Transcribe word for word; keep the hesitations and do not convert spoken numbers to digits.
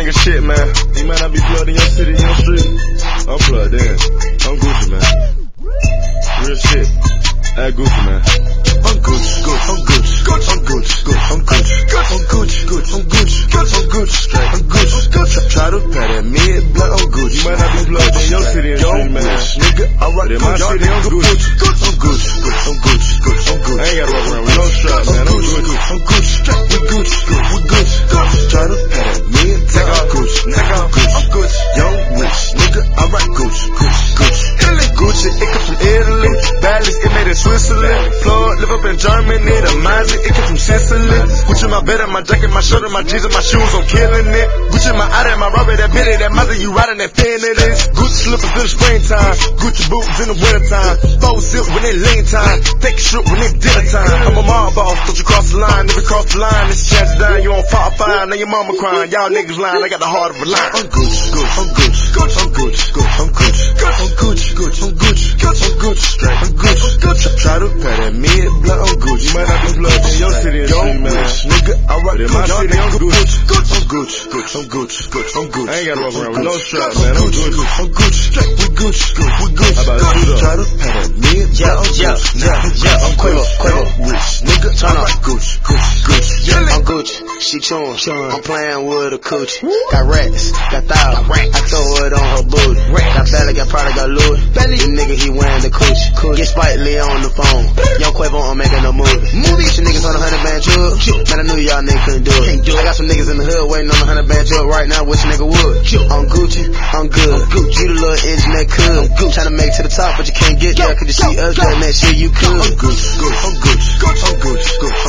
nigga shit, man. You might not be plugged in your city, in your street. I'm plugged in. I'm Gucci, man. Real shit. That Gucci, man. I'm Gucci, Gucci, I'm Gucci, Gucci, I'm Gucci, Gucci, I'm Gucci, I'm Gucci, Gucci, I'm Gucci, Gucci, I'm Gucci, straight, I'm Gucci, Gucci. Try to pat that mid blunt, I'm Gucci. You might not be plugged in your city, in street, man. Nigga, I rock in my city, I'm Gucci, I'm Gucci, Gucci, I'm Gucci, Gucci, I'm Gucci. I ain't gotta walk around with no strap, man. I'm Gucci, I'm Gucci, we Gucci, we Gucci, Gucci. Try to pat that mid blunt, I'm Gucci, I'm Gucci, I'm Gucci. Young rich, nigga, I rock Gucci, Gucci, Gucci. Gucci, it come from Italy. Balance, it made in Switzerland. Floyd, live up in Germany. The Mazda, it came from Sicily. Gucci my bed, my jacket, my shirt, my jeans, and my shoes, I'm killing it. Gucci my Audi, my rubber, that Billy, that Mazda, you riding that fin it is. Gucci slippers in the springtime. Gucci boots in the wintertime. Faux silk when it lean time. Take a shoot when it dinner time. I'm a mob boss, don't you cross the line. Never cross the line, it's a chance to die. You on fire, fire, now your mama crying. Y'all niggas lying, I got the heart of a lion. I'm Gucci, Gucci, I'm Gucci, Gucci, I'm Gucci, Gucci, I'm Gucci, I'm Gucci, Gucci, I'm Gucci, Gucci, I'm Gucci, straight, I'm Gucci, Gucci. Try to pat that mid blunt, I'm Gucci. You might not be plugged in your city, in street, man. Nigga, I rock in my city, I'm Gucci, I'm Gucci, Gucci, I'm Gucci, Gucci, I'm Gucci. I ain't gotta walk around with no strap, man. I'm Gucci, I'm Gucci, straight, we Gucci, we Gucci. How about you though? Try to pat that mid blunt, I'm Gucci, yeah, yeah, I'm Quavo, Quavo, rich, nigga, I rock Gucci, Gucci, Gucci. I'm Gucci, she chewing, I'm playing with a coochie. Got racks, got thighs, I throw it on her booty. Got belly, got product, got Louis. This nigga, he wearing the coochie. Get Spitely on the phone. Young Quavo, I'm making a movie. Movie. Some niggas on a hundred band drug. Man, I knew y'all niggas couldn't do it. I got some niggas in the hood waiting on a hundred band drug right now. Wish a nigga would. I'm Gucci, I'm good. I'm Gucci. You the little engine that could. Tryna make to the top, but you can't get there. Cause you see us doing that shit, you could. I'm Gucci, I'm Gucci, I'm Gucci, I'm Gucci.